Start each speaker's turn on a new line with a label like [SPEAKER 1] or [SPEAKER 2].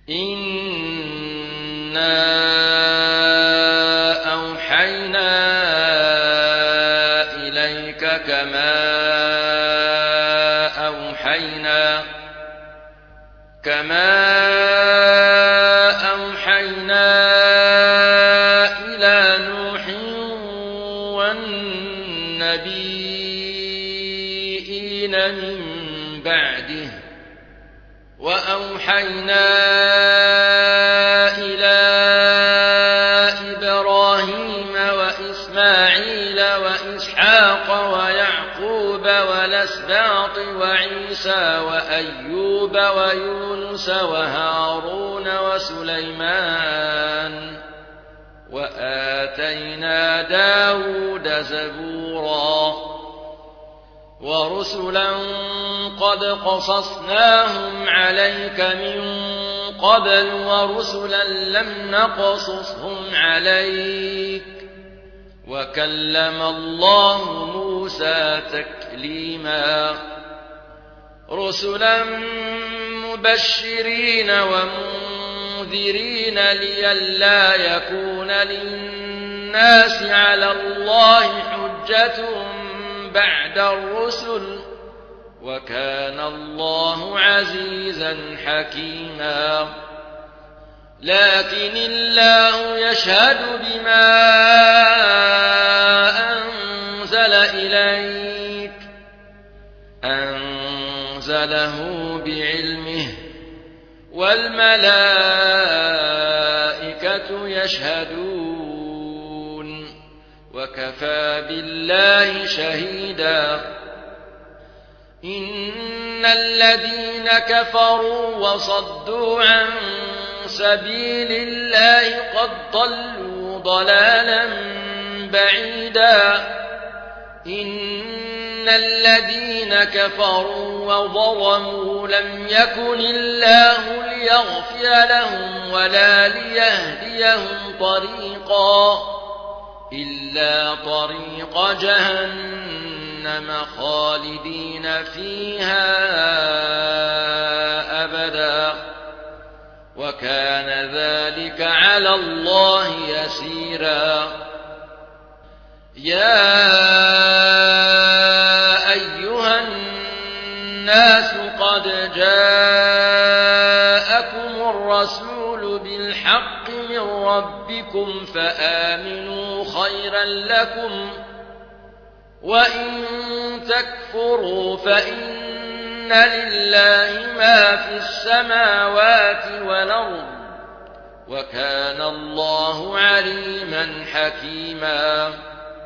[SPEAKER 1] إنا أوحينا إليك كما أوحينا إلى نوح والنبيين من بعده وأوحينا إلى إبراهيم وإسماعيل وإسحاق ويعقوب والأسباط وعيسى وأيوب ويونس وهارون وسليمان وآتينا داود زبورا ورسلا قد قصصناهم عليك من قبل ورسلا لم نقصصهم عليك وكلم الله موسى تكليما رسلا مبشرين ومنذرين لئلا يكون للناس على الله حجة بعد الرسل وكان الله عزيزا حكيما لكن الله يشهد بما أنزل إليك أنزله بعلمه والملائكة يشهدون وكفى بالله شهيدا إن الذين كفروا وصدوا عن سبيل الله قد ضلوا ضلالا بعيدا إن الذين كفروا وظلموا لم يكن الله ليغفر لهم ولا ليهديهم طريقا إلا طريق جهنم خالدين فيها أبدا وكان ذلك على الله يسيرا يا أيها الناس قد جاءكم الرسول بالحق من ربكم فآمنوا خيرا لكم وإن تكفروا فإن لله ما في السماوات والأرض وكان الله عليما حكيما